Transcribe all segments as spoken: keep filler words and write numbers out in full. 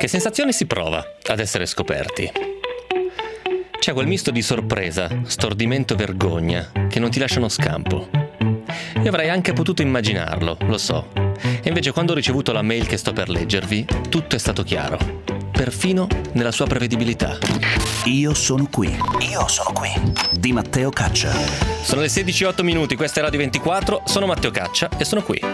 Che sensazione si prova ad essere scoperti? C'è quel misto di sorpresa, stordimento e vergogna che non ti lasciano scampo. Io avrei anche potuto immaginarlo, lo so. E invece quando ho ricevuto la mail che sto per leggervi, tutto è stato chiaro, perfino nella sua prevedibilità. Io sono qui. Io sono qui. Di Matteo Caccia. Sono le sedici e otto minuti, questa è Radio ventiquattro, sono Matteo Caccia e sono qui.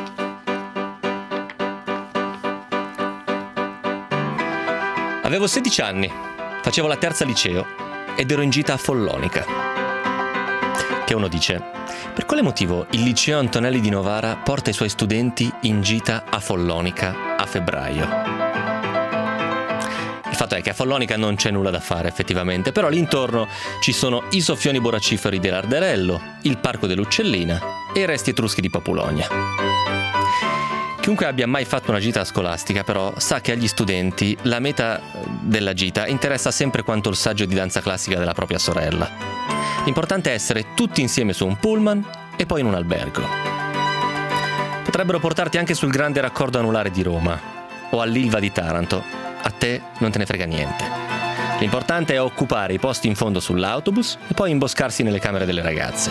Avevo sedici anni, facevo la terza liceo ed ero in gita a Follonica. Che uno dice, per quale motivo il liceo Antonelli di Novara porta i suoi studenti in gita a Follonica a febbraio? Il fatto è che a Follonica non c'è nulla da fare effettivamente, però l'intorno ci sono i soffioni borraciferi dell'Arderello, il parco dell'Uccellina e i resti etruschi di Populonia. Chiunque abbia mai fatto una gita scolastica però sa che agli studenti la meta della gita interessa sempre quanto il saggio di danza classica della propria sorella. L'importante è essere tutti insieme su un pullman e poi in un albergo. Potrebbero portarti anche sul grande raccordo anulare di Roma o all'Ilva di Taranto. A te non te ne frega niente. L'importante è occupare i posti in fondo sull'autobus e poi imboscarsi nelle camere delle ragazze.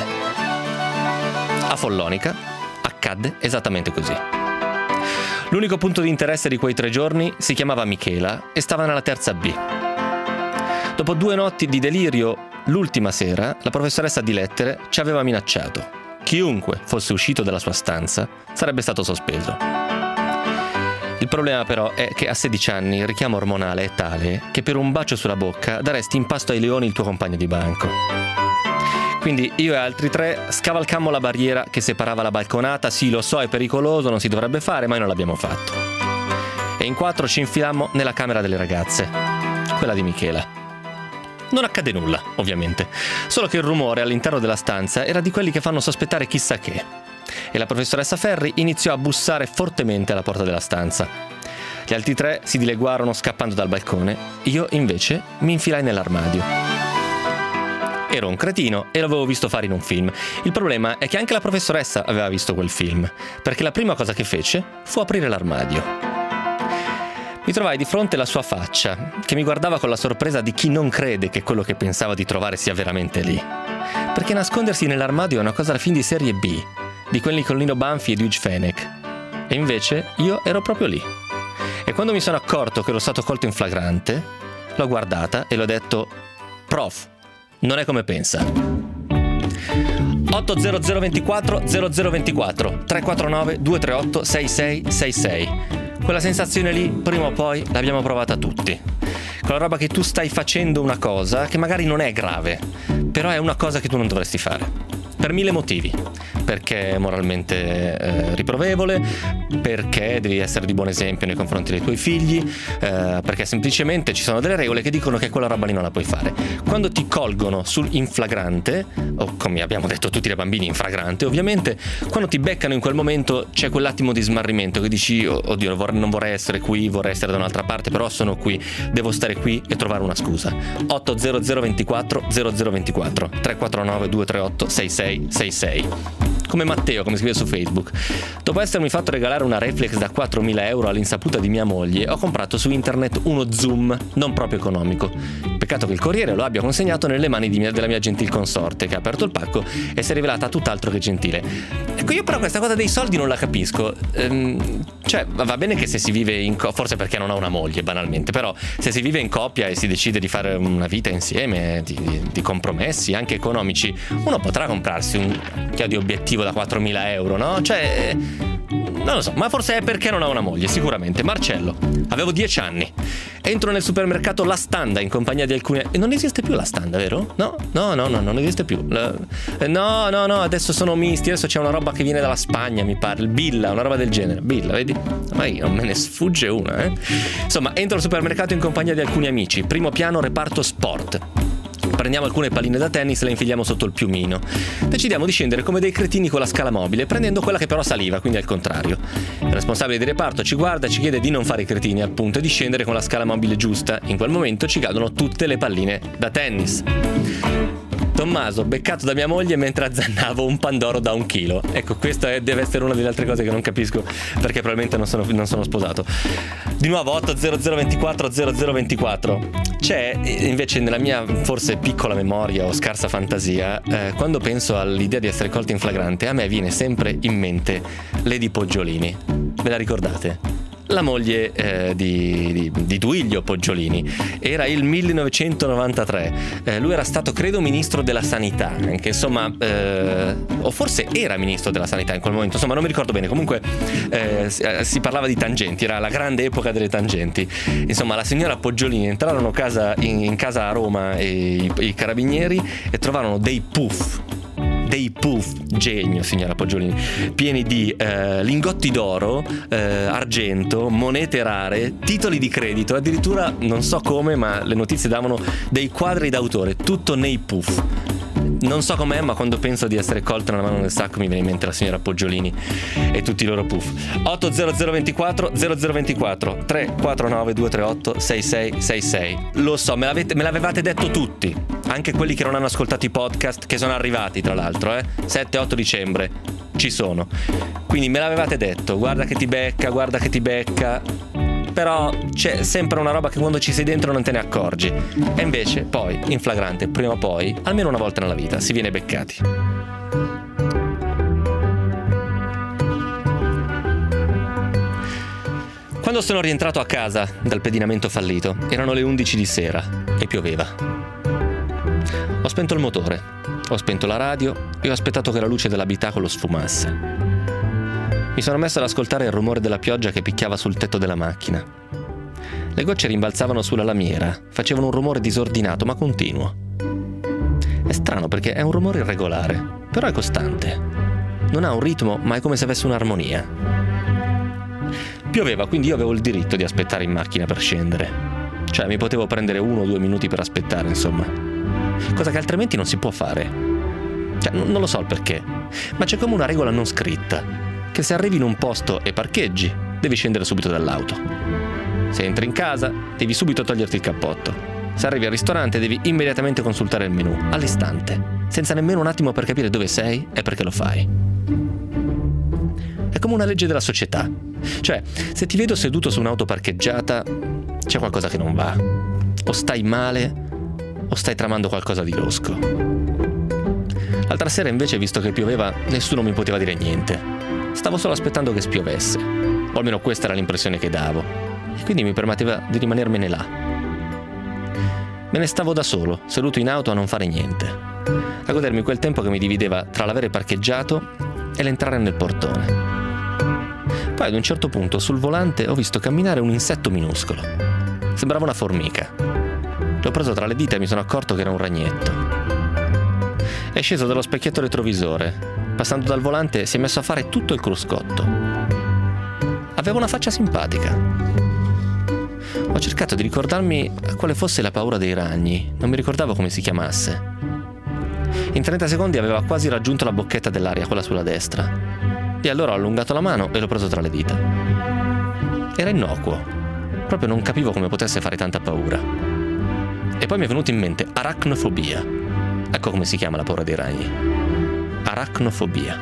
A Follonica accadde esattamente così. L'unico punto di interesse di quei tre giorni si chiamava Michela e stava nella terza B. Dopo due notti di delirio, l'ultima sera, la professoressa di lettere ci aveva minacciato. Chiunque fosse uscito dalla sua stanza sarebbe stato sospeso. Il problema però è che a sedici anni il richiamo ormonale è tale che per un bacio sulla bocca daresti in pasto ai leoni il tuo compagno di banco. Quindi io e altri tre scavalcammo la barriera che separava la balconata. Sì, lo so, è pericoloso, non si dovrebbe fare, ma noi non l'abbiamo fatto. E in quattro ci infilammo nella camera delle ragazze, quella di Michela. Non accade nulla, ovviamente, solo che il rumore all'interno della stanza era di quelli che fanno sospettare chissà che. E la professoressa Ferri iniziò a bussare fortemente alla porta della stanza. Gli altri tre si dileguarono scappando dal balcone, io invece mi infilai nell'armadio. Ero un cretino e l'avevo visto fare in un film. Il problema è che anche la professoressa aveva visto quel film, perché la prima cosa che fece fu aprire l'armadio. Mi trovai di fronte alla sua faccia, che mi guardava con la sorpresa di chi non crede che quello che pensava di trovare sia veramente lì. Perché nascondersi nell'armadio è una cosa da film di serie B, di quelli con Lino Banfi e Hugh Fennec. E invece io ero proprio lì. E quando mi sono accorto che ero stato colto in flagrante, l'ho guardata e l'ho detto: prof, non è come pensa. otto zero zero ventiquattro zero zero ventiquattro tre quattro nove due tre otto sei sei sei sei. Quella sensazione lì prima o poi l'abbiamo provata tutti. Quella roba che tu stai facendo una cosa che magari non è grave, però è una cosa che tu non dovresti fare. Per mille motivi. Perché è moralmente eh, riprovevole, perché devi essere di buon esempio nei confronti dei tuoi figli, eh, perché semplicemente ci sono delle regole che dicono che quella roba lì non la puoi fare. Quando ti colgono sul in flagrante, o come abbiamo detto tutti i bambini in flagrante ovviamente, quando ti beccano in quel momento c'è quell'attimo di smarrimento che dici: oh, oddio, vorrei, non vorrei essere qui, vorrei essere da un'altra parte, però sono qui, devo stare qui e trovare una scusa. otto zero zero ventiquattro zero zero ventiquattro tre quattro nove due tre otto sei sei sei sei. Come Matteo, come scrive su Facebook. Dopo essermi fatto regalare una reflex da quattromila euro all'insaputa di mia moglie, ho comprato su internet uno zoom non proprio economico. Peccato che il corriere lo abbia consegnato nelle mani di mia, della mia gentil consorte, che ha aperto il pacco e si è rivelata tutt'altro che gentile. Ecco, io però questa cosa dei soldi non la capisco. Ehm, cioè, va bene che se si vive in coppia, forse perché non ha una moglie, banalmente, però se si vive in coppia e si decide di fare una vita insieme, di, di, di compromessi anche economici, uno potrà comprarsi un chiaro di obiettivo da quattromila euro, no? Cioè, non lo so, ma forse è perché non ha una moglie, sicuramente. Marcello, avevo dieci anni, entro nel supermercato La Standa in compagnia di alcune... E non esiste più La Standa, vero? No, no, no, no, non esiste più. La... No, no, no, adesso sono misti, adesso c'è una roba che viene dalla Spagna, mi pare, il Billa, una roba del genere. Billa, vedi? Ma io non me ne sfugge una, eh? Insomma, entro al supermercato in compagnia di alcuni amici, primo piano reparto sport. Prendiamo alcune palline da tennis e le infiliamo sotto il piumino. Decidiamo di scendere come dei cretini con la scala mobile, prendendo quella che però saliva, quindi al contrario. Il responsabile di reparto ci guarda e ci chiede di non fare i cretini, appunto, e di scendere con la scala mobile giusta. In quel momento ci cadono tutte le palline da tennis. Tommaso, beccato da mia moglie mentre azzannavo un pandoro da un chilo. Ecco, questa è, deve essere una delle altre cose che non capisco, perché probabilmente non sono, non sono sposato. Di nuovo otto zero zero due quattro zero zero due quattro. C'è invece nella mia forse piccola memoria o scarsa fantasia, eh, quando penso all'idea di essere colti in flagrante, a me viene sempre in mente Lady Poggiolini. Ve la ricordate? La moglie eh, di, di, di Duilio Poggiolini. Era il millenovecentonovantatré. Eh, lui era stato, credo, ministro della sanità, anche insomma, eh, o forse era ministro della sanità in quel momento, insomma non mi ricordo bene. Comunque eh, si, eh, si parlava di tangenti, era la grande epoca delle tangenti. Insomma, la signora Poggiolini entrarono casa, in, in casa a Roma e i, i carabinieri e trovarono dei puff. Dei puff, genio signora Poggiolini, pieni di eh, lingotti d'oro, eh, argento, monete rare, titoli di credito, addirittura non so come, ma le notizie davano dei quadri d'autore, tutto nei puff. Non so com'è, ma quando penso di essere colto nella mano nel sacco mi viene in mente la signora Poggiolini e tutti i loro puff. otto zero zero due quattro zero zero due quattro tre quattro nove due tre otto sei sei sei sei. Lo so, me, l'avete, me l'avevate detto tutti, anche quelli che non hanno ascoltato i podcast, che sono arrivati tra l'altro, eh? sette otto dicembre ci sono. Quindi me l'avevate detto, guarda che ti becca, guarda che ti becca. Però c'è sempre una roba che quando ci sei dentro non te ne accorgi. E invece poi, in flagrante, prima o poi, almeno una volta nella vita, si viene beccati. Quando sono rientrato a casa dal pedinamento fallito, erano le undici di sera e pioveva. Ho spento il motore, ho spento la radio e ho aspettato che la luce dell'abitacolo sfumasse. Mi sono messo ad ascoltare il rumore della pioggia che picchiava sul tetto della macchina. Le gocce rimbalzavano sulla lamiera, facevano un rumore disordinato ma continuo. È strano perché è un rumore irregolare, però è costante. Non ha un ritmo, ma è come se avesse un'armonia. Pioveva, quindi io avevo il diritto di aspettare in macchina per scendere. Cioè mi potevo prendere uno o due minuti per aspettare, insomma. Cosa che altrimenti non si può fare. Cioè, non lo so il perché, ma c'è come una regola non scritta, che se arrivi in un posto e parcheggi, devi scendere subito dall'auto. Se entri in casa, devi subito toglierti il cappotto. Se arrivi al ristorante, devi immediatamente consultare il menù, all'istante, senza nemmeno un attimo per capire dove sei e perché lo fai. È come una legge della società. Cioè, se ti vedo seduto su un'auto parcheggiata, c'è qualcosa che non va. O stai male, o stai tramando qualcosa di losco. L'altra sera, invece, visto che pioveva, nessuno mi poteva dire niente. Stavo solo aspettando che spiovesse, o almeno questa era l'impressione che davo, e quindi mi permetteva di rimanermene là. Me ne stavo da solo, seduto in auto a non fare niente, a godermi quel tempo che mi divideva tra l'avere parcheggiato e l'entrare nel portone. Poi ad un certo punto sul volante ho visto camminare un insetto minuscolo. Sembrava una formica. L'ho preso tra le dita e mi sono accorto che era un ragnetto. È sceso dallo specchietto retrovisore. Passando dal volante si è messo a fare tutto il cruscotto. Aveva una faccia simpatica. Ho cercato di ricordarmi quale fosse la paura dei ragni, non mi ricordavo come si chiamasse. In trenta secondi aveva quasi raggiunto la bocchetta dell'aria, quella sulla destra. E allora ho allungato la mano e l'ho preso tra le dita. Era innocuo. Proprio non capivo come potesse fare tanta paura. E poi mi è venuto in mente aracnofobia. Ecco come si chiama la paura dei ragni. Aracnofobia.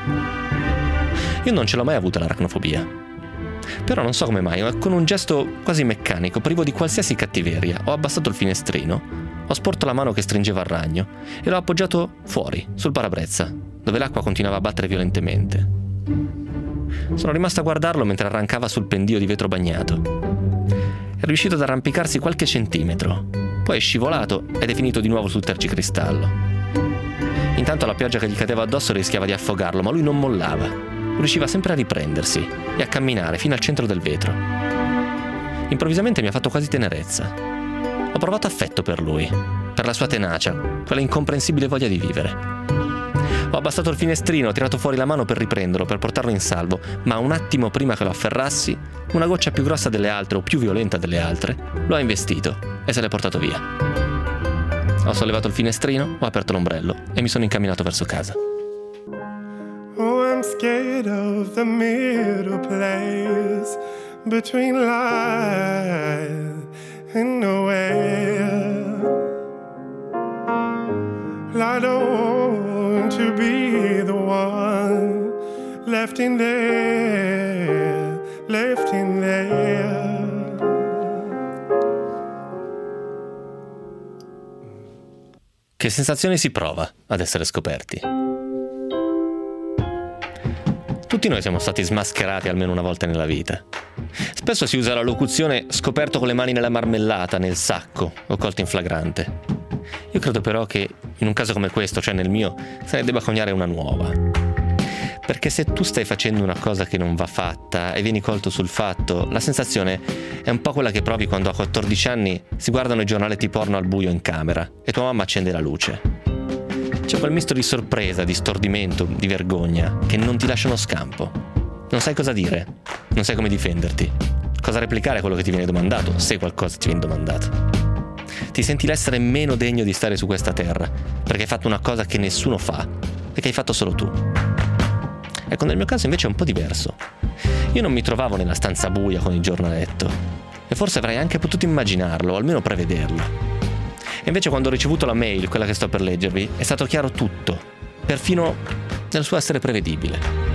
Io non ce l'ho mai avuta l'aracnofobia. Però non so come mai, ma con un gesto quasi meccanico, privo di qualsiasi cattiveria, ho abbassato il finestrino, ho sporto la mano che stringeva il ragno e l'ho appoggiato fuori, sul parabrezza, dove l'acqua continuava a battere violentemente. Sono rimasto a guardarlo mentre arrancava sul pendio di vetro bagnato. È riuscito ad arrampicarsi qualche centimetro, poi è scivolato ed è finito di nuovo sul tergicristallo. Intanto la pioggia che gli cadeva addosso rischiava di affogarlo, ma lui non mollava. Riusciva sempre a riprendersi e a camminare fino al centro del vetro. Improvvisamente mi ha fatto quasi tenerezza. Ho provato affetto per lui, per la sua tenacia, quella incomprensibile voglia di vivere. Ho abbassato il finestrino, ho tirato fuori la mano per riprenderlo, per portarlo in salvo, ma un attimo prima che lo afferrassi, una goccia più grossa delle altre o più violenta delle altre lo ha investito e se l'è portato via. Ho sollevato il finestrino, ho aperto l'ombrello e mi sono incamminato verso casa. Oh, I'm scared of the middle place between life and nowhere. La I don't want to be the one left in there, left in there. Che sensazione si prova ad essere scoperti? Tutti noi siamo stati smascherati almeno una volta nella vita. Spesso si usa la locuzione scoperto con le mani nella marmellata, nel sacco o colto in flagrante. Io credo però che in un caso come questo, cioè nel mio, se ne debba coniare una nuova. Perché se tu stai facendo una cosa che non va fatta e vieni colto sul fatto, la sensazione è un po' quella che provi quando a quattordici anni si guardano i giornaletti porno al buio in camera e tua mamma accende la luce. C'è quel misto di sorpresa, di stordimento, di vergogna che non ti lasciano scampo. Non sai cosa dire, non sai come difenderti, cosa replicare a quello che ti viene domandato, se qualcosa ti viene domandato. Ti senti l'essere meno degno di stare su questa terra, perché hai fatto una cosa che nessuno fa e che hai fatto solo tu. Ecco, nel mio caso invece è un po' diverso. Io non mi trovavo nella stanza buia con il giornaletto, e forse avrei anche potuto immaginarlo, o almeno prevederlo. E invece quando ho ricevuto la mail, quella che sto per leggervi, è stato chiaro tutto, perfino nel suo essere prevedibile.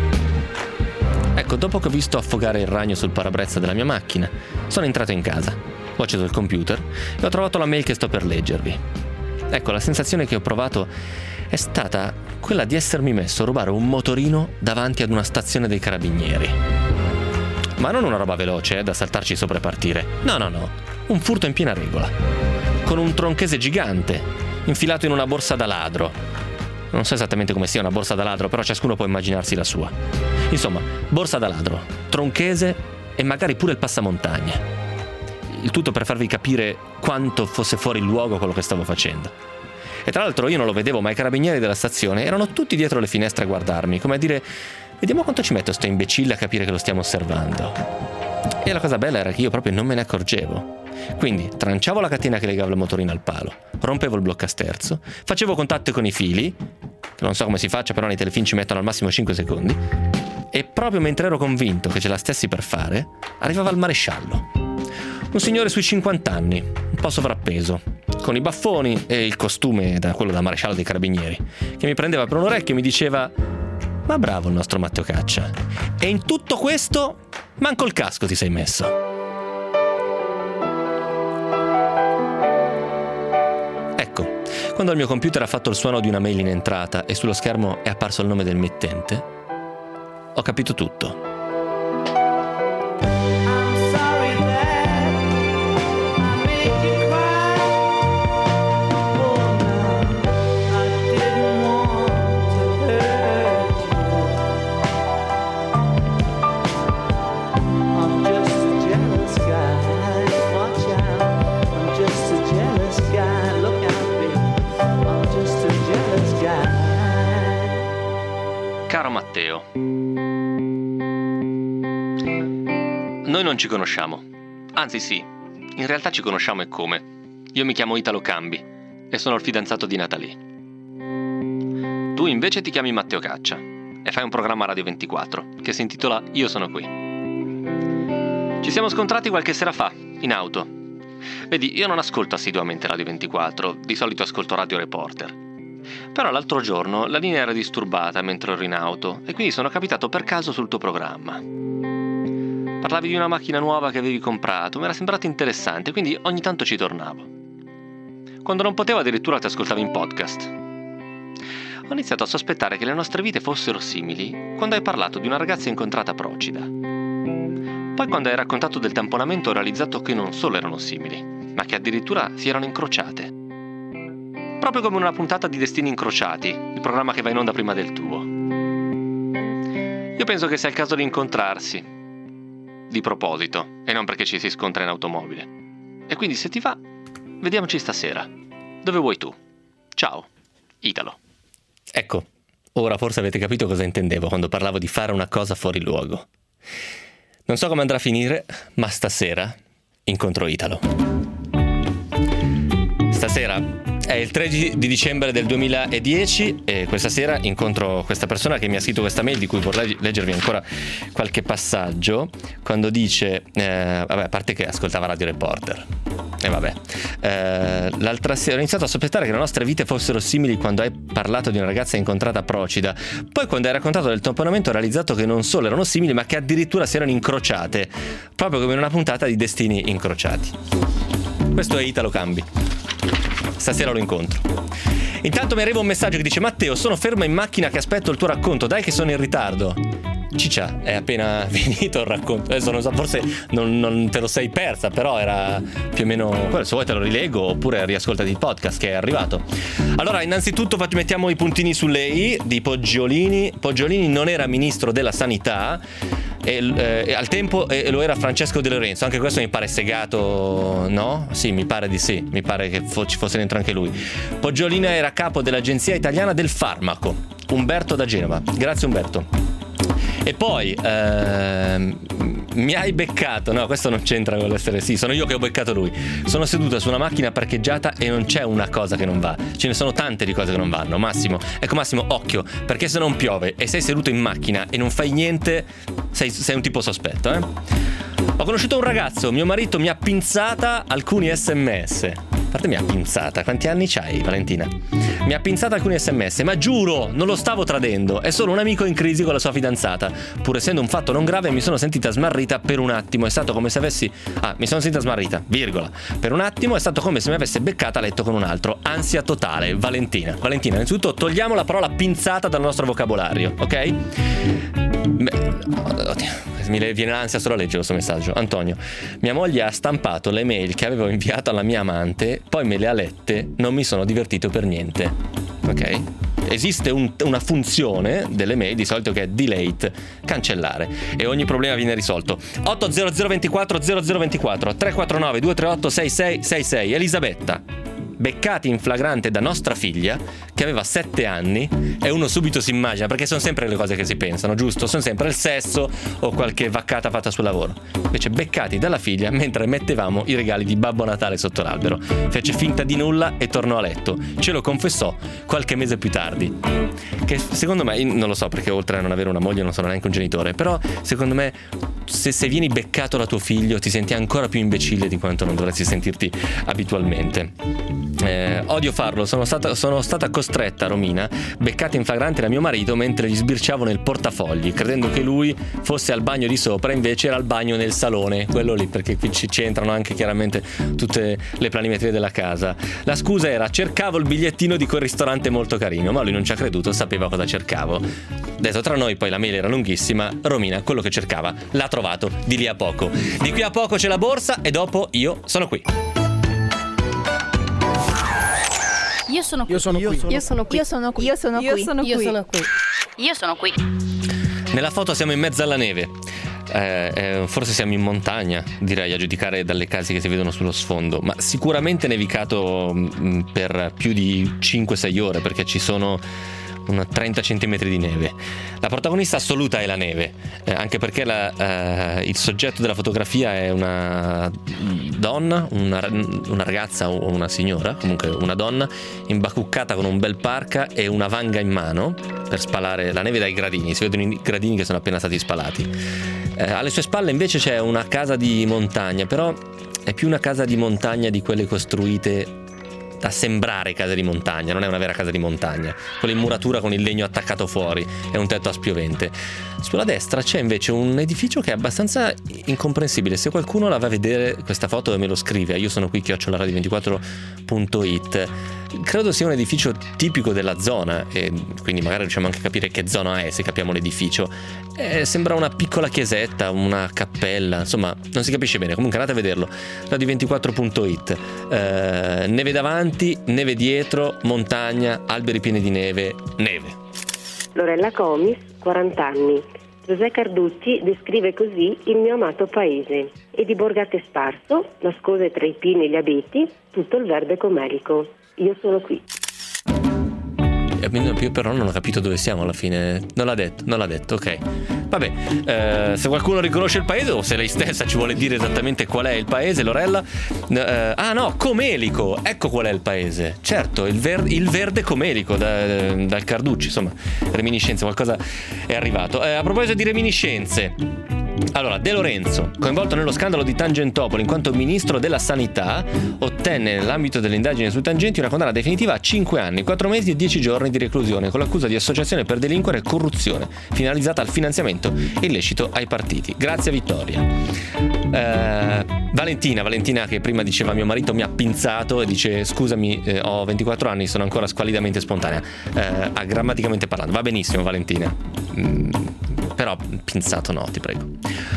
Ecco, dopo che ho visto affogare il ragno sul parabrezza della mia macchina, sono entrato in casa, ho acceso il computer e ho trovato la mail che sto per leggervi. Ecco, la sensazione che ho provato è stata quella di essermi messo a rubare un motorino davanti ad una stazione dei carabinieri. Ma non una roba veloce, eh, da saltarci sopra e partire. No, no, no. Un furto in piena regola. Con un tronchese gigante, infilato in una borsa da ladro. Non so esattamente come sia una borsa da ladro, però ciascuno può immaginarsi la sua. Insomma, borsa da ladro, tronchese e magari pure il passamontagna. Il tutto per farvi capire quanto fosse fuori luogo quello che stavo facendo. E tra l'altro io non lo vedevo, ma i carabinieri della stazione erano tutti dietro le finestre a guardarmi, come a dire: vediamo quanto ci mette sto imbecille a capire che lo stiamo osservando. E la cosa bella era che io proprio non me ne accorgevo. Quindi tranciavo la catena che legava il motorino al palo, rompevo il bloccasterzo, facevo contatto con i fili, che non so come si faccia, però nei telefilm ci mettono al massimo cinque secondi, e proprio mentre ero convinto che ce la stessi per fare, arrivava il maresciallo. Un signore sui cinquanta anni, un po' sovrappeso, con i baffoni e il costume da quello da maresciallo dei carabinieri, che mi prendeva per un orecchio e mi diceva: ma bravo il nostro Matteo Caccia, e in tutto questo manco il casco ti sei messo. Ecco, quando il mio computer ha fatto il suono di una mail in entrata e sullo schermo è apparso il nome del mittente, ho capito tutto. Caro Matteo, noi non ci conosciamo. Anzi sì, in realtà ci conosciamo e come. Io mi chiamo Italo Cambi e sono il fidanzato di Natalie. Tu invece ti chiami Matteo Caccia e fai un programma Radio ventiquattro che si intitola Io sono qui. Ci siamo scontrati qualche sera fa, in auto. Vedi, io non ascolto assiduamente Radio ventiquattro, di solito ascolto Radio Reporter. Però l'altro giorno la linea era disturbata mentre ero in auto e quindi sono capitato per caso sul tuo programma. Parlavi di una macchina nuova che avevi comprato, mi era sembrato interessante, quindi ogni tanto ci tornavo. Quando non potevo addirittura ti ascoltavo in podcast. Ho iniziato a sospettare che le nostre vite fossero simili quando hai parlato di una ragazza incontrata a Procida. Poi quando hai raccontato del tamponamento ho realizzato che non solo erano simili, ma che addirittura si erano incrociate. Proprio come una puntata di Destini Incrociati, il programma che va in onda prima del tuo. Io penso che sia il caso di incontrarsi, di proposito, e non perché ci si scontra in automobile. E quindi se ti va, vediamoci stasera. Dove vuoi tu? Ciao, Italo. Ecco, ora forse avete capito cosa intendevo quando parlavo di fare una cosa fuori luogo. Non so come andrà a finire, ma stasera incontro Italo. Stasera, È il tredici di dicembre del duemiladieci e questa sera incontro questa persona che mi ha scritto questa mail di cui vorrei leggervi ancora qualche passaggio, quando dice eh, vabbè, a parte che ascoltava Radio Reporter e eh, vabbè eh, l'altra sera ho iniziato a sospettare che le nostre vite fossero simili quando hai parlato di una ragazza incontrata a Procida, poi quando hai raccontato del tamponamento ho realizzato che non solo erano simili ma che addirittura si erano incrociate, proprio come in una puntata di Destini incrociati. Questo è Italo Cambi. Stasera lo incontro. Intanto mi arriva un messaggio che dice: Matteo, sono fermo in macchina che aspetto il tuo racconto, dai che sono in ritardo. Ciccia, è appena finito il racconto. Adesso non so, forse non, non te lo sei persa, però era più o meno quello. Se vuoi te lo rilego oppure riascoltati il podcast che è arrivato. Allora, innanzitutto mettiamo i puntini sulle i di Poggiolini. Poggiolini non era ministro della sanità e, eh, al tempo eh, lo era Francesco De Lorenzo. Anche questo mi pare segato, no? Sì, mi pare di sì. Mi pare che fo- ci fosse dentro anche lui. Poggiolini era capo dell'Agenzia Italiana del Farmaco, Umberto da Genova. Grazie Umberto. E poi ehm, mi hai beccato. No, questo non c'entra con l'essere. Sì, sono io che ho beccato lui. Sono seduta su una macchina parcheggiata e non c'è una cosa che non va. Ce ne sono tante di cose che non vanno. Massimo, ecco Massimo, occhio, perché se non piove e sei seduto in macchina e non fai niente, sei, sei un tipo sospetto, eh? Ho conosciuto un ragazzo, mio marito mi ha pinzata alcuni sms. A parte mi ha pinzata, quanti anni c'hai Valentina? Mi ha pinzata alcuni sms, ma giuro, non lo stavo tradendo, è solo un amico in crisi con la sua fidanzata. Pur essendo un fatto non grave mi sono sentita smarrita per un attimo, è stato come se avessi... Ah, mi sono sentita smarrita, virgola. Per un attimo è stato come se mi avesse beccata a letto con un altro. Ansia totale, Valentina. Valentina, innanzitutto togliamo la parola pinzata dal nostro vocabolario, ok? Beh, oddio. Mi viene l'ansia solo a leggere questo messaggio. Antonio, mia moglie ha stampato le mail che avevo inviato alla mia amante, poi me le ha lette, non mi sono divertito per niente. Ok? Esiste un, una funzione delle mail di solito che è delete, cancellare, e ogni problema viene risolto. otto zero zero due quattro zero zero due quattro tre quattro nove due tre otto sei sei sei sei. Elisabetta, beccati in flagrante da nostra figlia che aveva sette anni, e uno subito si immagina, perché sono sempre le cose che si pensano, giusto? Sono sempre il sesso o qualche vaccata fatta sul lavoro. Invece beccati dalla figlia mentre mettevamo i regali di Babbo Natale sotto l'albero. Fece finta di nulla e tornò a letto. Ce lo confessò qualche mese più tardi. Che secondo me, non lo so, perché oltre a non avere una moglie non sono neanche un genitore, però secondo me se, se vieni beccato da tuo figlio ti senti ancora più imbecille di quanto non dovresti sentirti abitualmente. Eh, odio farlo, sono stata, sono stata costretta, Romina, beccata in flagrante da mio marito mentre gli sbirciavo nel portafogli, credendo che lui fosse al bagno di sopra, invece era al bagno nel salone, quello lì, perché qui ci c'entrano anche chiaramente tutte le planimetrie della casa. La scusa era: cercavo il bigliettino di quel ristorante molto carino, ma lui non ci ha creduto, sapeva cosa cercavo. Detto tra noi, poi la mail era lunghissima. Romina quello che cercava l'ha trovato di lì a poco. Di qui a poco c'è la borsa e dopo io sono qui. Io sono qui. Io sono qui. Io sono qui. Io sono qui. Io sono qui. Io sono qui. Io sono qui. Io sono qui. Nella foto siamo in mezzo alla neve. Eh, eh, forse siamo in montagna, direi, a giudicare dalle case che si vedono sullo sfondo, ma sicuramente nevicato mh, per più di cinque sei ore, perché ci sono una trenta centimetri di neve. La protagonista assoluta è la neve, eh, anche perché la, eh, il soggetto della fotografia è una donna, una, una ragazza o una signora, comunque una donna imbacuccata con un bel parka e una vanga in mano per spalare la neve dai gradini. Si vedono i gradini che sono appena stati spalati. Eh, alle sue spalle invece c'è una casa di montagna, però è più una casa di montagna di quelle costruite da sembrare casa di montagna, non è una vera casa di montagna, con l'immuratura con il legno attaccato fuori e un tetto a spiovente. Sulla destra c'è invece un edificio che è abbastanza incomprensibile. Se qualcuno la va a vedere questa foto e me lo scrive, io sono qui chiocciola radio ventiquattro punto it. Credo sia un edificio tipico della zona, e quindi magari riusciamo anche a capire che zona è se capiamo l'edificio. Eh, sembra una piccola chiesetta, una cappella, insomma non si capisce bene. Comunque andate a vederlo, radio ventiquattro punto it. eh, neve davanti, neve dietro, montagna, alberi pieni di neve, neve. Lorella Comis, quaranta anni. Giuseppe Carducci descrive così il mio amato paese. E di Borgate Sparso, nascose tra i pini e gli abeti, tutto il verde comelico. Io sono qui. io però non ho capito dove siamo alla fine. Non l'ha detto, non l'ha detto, ok. Vabbè, eh, se qualcuno riconosce il paese o se lei stessa ci vuole dire esattamente qual è il paese, Lorella. Eh, ah no, Comelico, ecco qual è il paese. Certo, il, ver- il verde Comelico da, dal Carducci, insomma, reminiscenze, qualcosa è arrivato. Eh, a proposito di reminiscenze, allora, De Lorenzo, coinvolto nello scandalo di Tangentopoli in quanto ministro della sanità, ottenne nell'ambito delle indagini sui tangenti una condanna definitiva a cinque anni, quattro mesi e dieci giorni di reclusione con l'accusa di associazione per delinquere e corruzione finalizzata al finanziamento illecito ai partiti. Grazie Vittoria. Eh, Valentina, Valentina che prima diceva mio marito mi ha pinzato e dice scusami, eh, ho ventiquattro anni, sono ancora squallidamente spontanea, eh, grammaticamente parlando. Va benissimo Valentina. Mm. Però pinzato no, ti prego.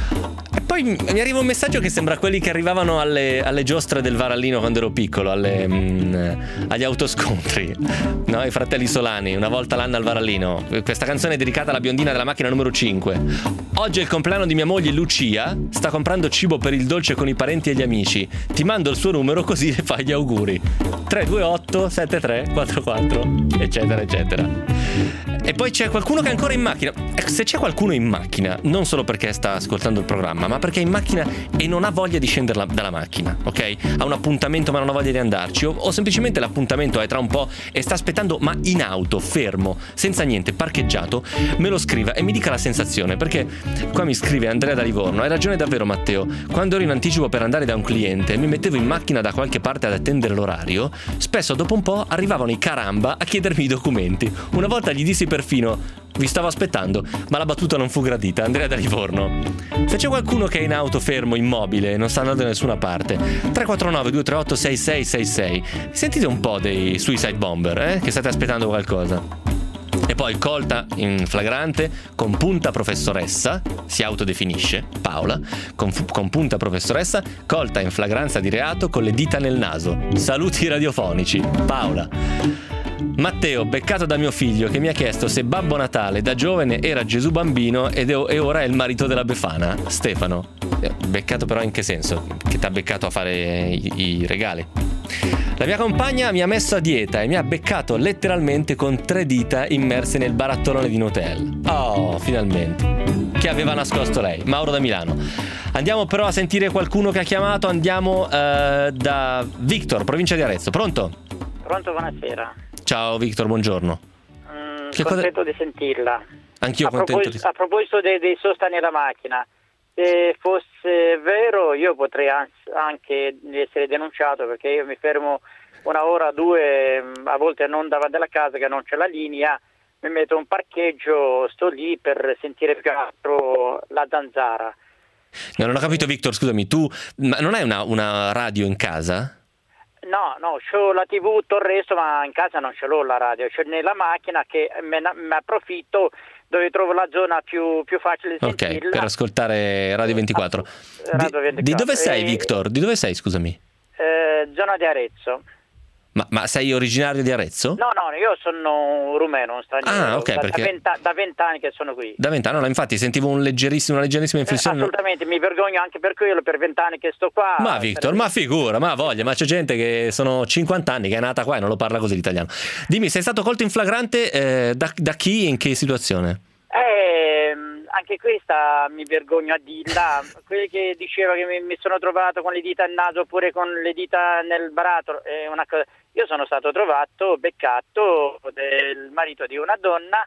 E poi mi arriva un messaggio che sembra quelli che arrivavano alle, alle giostre del Varallino quando ero piccolo, alle, mh, agli autoscontri, no? I fratelli Solani, una volta l'anno al Varallino. Questa canzone è dedicata alla biondina della macchina numero cinque. Oggi è il compleanno di mia moglie Lucia, sta comprando cibo per il dolce con i parenti e gli amici. Ti mando il suo numero così le fai gli auguri. tre due otto sette tre quattro quattro eccetera eccetera. E poi c'è qualcuno che è ancora in macchina. Se c'è qualcuno in macchina, non solo perché sta ascoltando il programma, ma perché è in macchina e non ha voglia di scendere dalla macchina, ok? Ha un appuntamento ma non ha voglia di andarci, o, o semplicemente l'appuntamento è tra un po' e sta aspettando ma in auto, fermo, senza niente, parcheggiato, me lo scriva e mi dica la sensazione, perché qua mi scrive Andrea da Livorno: hai ragione davvero Matteo, quando ero in anticipo per andare da un cliente e mi mettevo in macchina da qualche parte ad attendere l'orario, spesso dopo un po' arrivavano i caramba a chiedermi i documenti. Una volta gli dissi perfino vi stavo aspettando, ma la battuta non fu gradita. Andrea da Livorno. Se c'è qualcuno che è in auto fermo, immobile, non sta andando da nessuna parte, tre quattro nove due tre otto sei sei sei sei, sentite un po' dei Suicide Bomber, eh? Che state aspettando qualcosa. E poi colta in flagrante con punta professoressa, si autodefinisce Paola, con, con punta professoressa, colta in flagranza di reato con le dita nel naso. Saluti radiofonici, Paola. Matteo, beccato da mio figlio che mi ha chiesto se Babbo Natale da giovane era Gesù bambino ed e ora è il marito della Befana. Stefano. Beccato però in che senso? Che ti ha beccato a fare i, i regali? La mia compagna mi ha messo a dieta e mi ha beccato letteralmente con tre dita immerse nel barattolone di un hotel. Oh, finalmente. Che aveva nascosto lei. Mauro da Milano. Andiamo però a sentire qualcuno che ha chiamato. Andiamo uh, da Victor, provincia di Arezzo. Pronto? Pronto, buonasera. Ciao Victor, buongiorno. Mm, che contento cosa... di sentirla. Anch'io a contento propos- di... A proposito dei, dei sosta nella macchina, se fosse vero io potrei anche essere denunciato, perché io mi fermo una ora, due, a volte non davanti alla casa che non c'è la linea, mi metto un parcheggio, sto lì per sentire più altro la zanzara. No, non ho capito Victor, scusami, tu ma non hai una, una radio in casa? No, no, c'ho la tivù, tutto il resto, ma in casa non ce l'ho la radio, c'è nella macchina che me ne approfitto dove trovo la zona più, più facile di okay, sentirla. Ok, per ascoltare Radio ventiquattro. Radio ventiquattro. Di, di dove sei e, Victor? Di dove sei, scusami? Eh, zona di Arezzo. Ma, ma sei originario di Arezzo? No, no, io sono un rumeno, un straniero. Ah, ok, da, perché... da vent'anni che sono qui. Da vent'anni, no, infatti sentivo un leggerissimo, una leggerissima inflessione. Eh, assolutamente, mi vergogno anche per quello, per vent'anni che sto qua. Ma Victor, per... ma figura, ma voglia, ma c'è gente che sono cinquanta anni, che è nata qua e non lo parla così l'italiano. Dimmi, sei stato colto in flagrante eh, da, da chi e in che situazione? Eh, anche questa mi vergogno a dirla. Quelli che diceva che mi, mi sono trovato con le dita al naso oppure con le dita nel barattolo, è una cosa. Io sono stato trovato, beccato del marito di una donna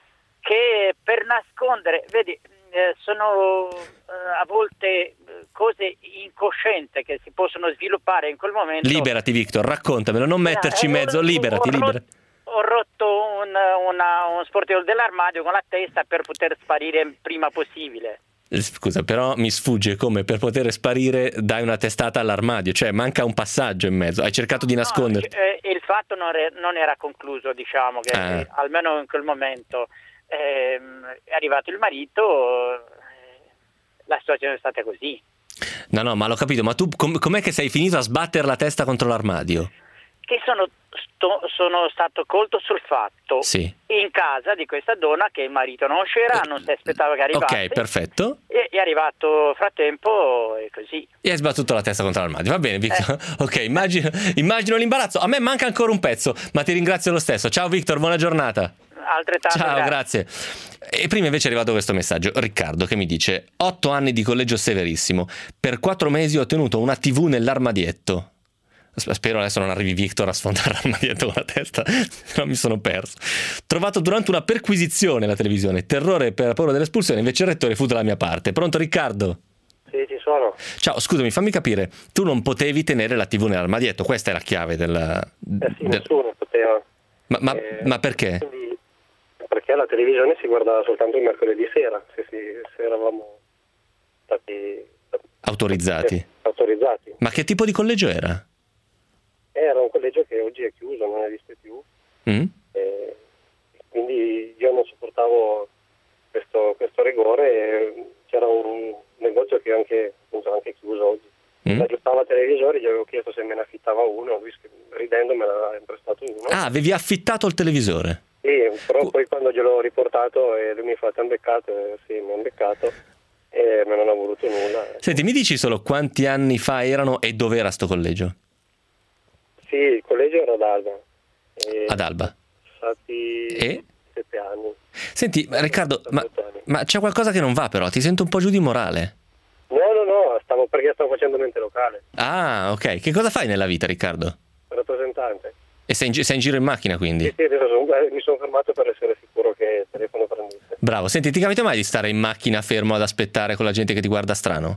che per nascondere, vedi, eh, sono eh, a volte cose incoscienti che si possono sviluppare in quel momento. Liberati Victor, raccontamelo, non metterci in mezzo, liberati, ho, liberati. Ho rotto un, una, un sportello dell'armadio con la testa per poter sparire prima possibile. Scusa, però mi sfugge come per poter sparire dai una testata all'armadio, cioè manca un passaggio in mezzo, hai cercato di nasconderti. No, eh, il fatto non, re, non era concluso, diciamo, che ah. eh, almeno in quel momento eh, è arrivato il marito, eh, la situazione è stata così. No, no, ma l'ho capito, ma tu com- com'è che sei finito a sbattere la testa contro l'armadio? che sono, sto, sono stato colto sul fatto Sì. in casa di questa donna che il marito non c'era, non si aspettava che arrivasse. Ok, perfetto. E è arrivato frattempo e così. E hai sbattuto la testa contro l'armadio. Va bene, Victor. Eh. Ok, immagino, immagino l'imbarazzo. A me manca ancora un pezzo, ma ti ringrazio lo stesso. Ciao Victor, buona giornata. Altrettanto. Ciao, grazie. E prima invece è arrivato questo messaggio. Riccardo che mi dice: otto anni di collegio severissimo. Per quattro mesi ho tenuto una tivù nell'armadietto. Spero adesso non arrivi Victor a sfondare l'armadietto con la testa, non mi sono perso. Trovato durante una perquisizione la televisione, terrore per paura dell'espulsione, invece il rettore fu dalla mia parte. Pronto Riccardo? Sì, ci sono. Ciao, scusami, fammi capire, tu non potevi tenere la tivù nell'armadietto, questa è la chiave della... Eh sì, del... nessuno poteva. Ma, ma, eh, ma perché? Quindi, perché la televisione si guardava soltanto il mercoledì sera, se, si, se eravamo stati... Autorizzati. Eh, autorizzati. Ma che tipo di collegio era? Era un collegio che oggi è chiuso, non esiste più. Mm? Eh, quindi io non sopportavo questo, questo rigore. C'era un negozio che anche, appunto, anche chiuso oggi. Mm? Aggiustava televisori, gli avevo chiesto se me ne affittava uno, lui ridendo me l'ha prestato uno. Ah, avevi affittato il televisore? Sì, però poi quando gliel'ho riportato e lui mi fa: ti hanno beccato? Eh, sì, mi hanno beccato e me non ha voluto nulla. Senti, mi dici solo quanti anni fa erano e dove era sto collegio? Sì, il collegio era ad Alba. E Ad Alba. Sono stati E? sette anni. Senti, Riccardo, ma, ma c'è qualcosa che non va però, ti sento un po' giù di morale. No, no, no, stavo, perché stavo facendo mente locale. Ah, ok. Che cosa fai nella vita, Riccardo? Rappresentante. E sei in, gi- sei in giro in macchina, quindi? Sì, sì, adesso sono- eh, mi sono fermato per essere sicuro che il telefono prendesse. Bravo. Senti, ti capita mai di stare in macchina fermo ad aspettare con la gente che ti guarda strano?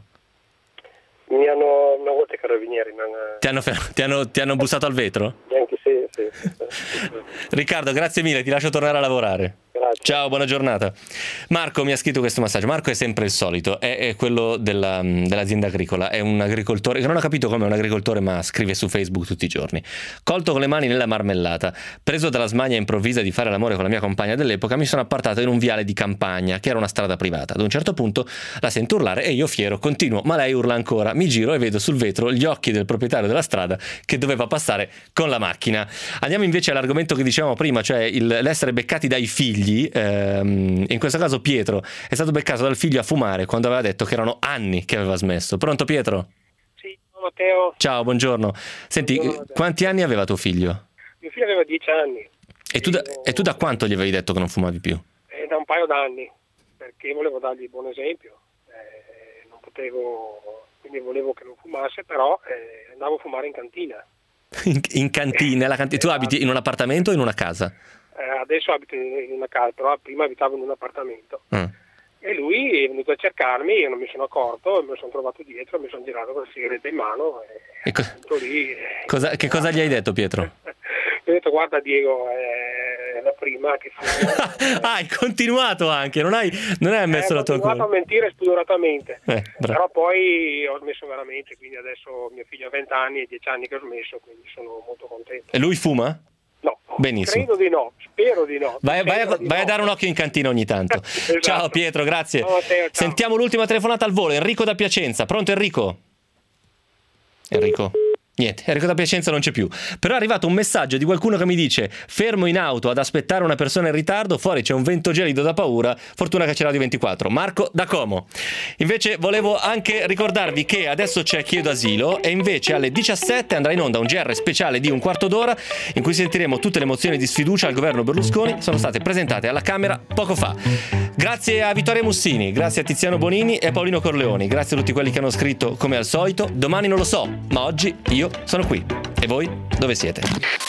Mi hanno, una volta i carabinieri mi hanno... Ti hanno, fer- ti hanno, ti hanno bussato al vetro? Anche sì, sì. Riccardo, grazie mille, ti lascio tornare a lavorare. Grazie. Ciao, buona giornata. Marco mi ha scritto questo messaggio. Marco è sempre il solito, è, è quello della, dell'azienda agricola, è un agricoltore che non ho capito come è un agricoltore, ma scrive su Facebook tutti i giorni. Colto con le mani nella marmellata, preso dalla smania improvvisa di fare l'amore con la mia compagna dell'epoca, mi sono appartato in un viale di campagna che era una strada privata. Ad un certo punto la sento urlare e io fiero continuo, ma lei urla ancora. Mi giro e vedo sul vetro gli occhi del proprietario della strada che doveva passare con la macchina. Andiamo invece all'argomento che dicevamo prima, cioè il, l'essere beccati dai figli. Ehm, in questo caso Pietro è stato beccato dal figlio a fumare quando aveva detto che erano anni che aveva smesso. Pronto Pietro? Sì, Matteo. Ciao, buongiorno. Senti, Buongiorno. quanti anni aveva tuo figlio? Mio figlio aveva dieci anni. E tu, da, e tu da quanto gli avevi detto che non fumavi più? Eh, da un paio d'anni, perché volevo dargli il buon esempio. Eh, non potevo, quindi volevo che non fumasse, però eh, andavo a fumare in cantina. In, in cantina? La cantina. Tu abiti in un appartamento o in una casa? Eh, adesso abito in una casa, però prima abitavo in un appartamento. Ah. E lui è venuto a cercarmi, io non mi sono accorto, mi sono trovato dietro, mi sono girato con la sigaretta in mano e, E co- appunto lì... eh, cosa, che cosa gli hai detto, Pietro? Gli ho detto: guarda Diego, è la prima che fuma. Ah, hai continuato anche, non hai, non hai ammesso Eh, la tua ho continuato colpa. a mentire spudoratamente, Eh, bravo. però poi ho smesso veramente, quindi adesso mio figlio ha venti anni e dieci anni che ho smesso, quindi sono molto contento. E lui fuma? No, Benissimo. credo di no, spero di no. Vai, vai, a, Spero di vai a no. dare un occhio in cantina ogni tanto. Esatto. Ciao Pietro, grazie. Ciao, Matteo, ciao. Sentiamo l'ultima telefonata al volo. Enrico da Piacenza. Pronto Enrico? Enrico? Niente, Enrico da Piacenza non c'è più. Però è arrivato un messaggio di qualcuno che mi dice: fermo in auto ad aspettare una persona in ritardo, fuori c'è un vento gelido da paura, fortuna che c'è Radio ventiquattro. Marco da Como. Invece volevo anche ricordarvi che adesso c'è Chiedo Asilo e invece alle diciassette andrà in onda un G R speciale di un quarto d'ora in cui sentiremo tutte le mozioni di sfiducia al governo Berlusconi, sono state presentate alla Camera poco fa. Grazie a Vittoria Mussini, grazie a Tiziano Bonini e a Paolino Corleoni, grazie a tutti quelli che hanno scritto come al solito. Domani non lo so, ma oggi io sono qui. E voi dove siete?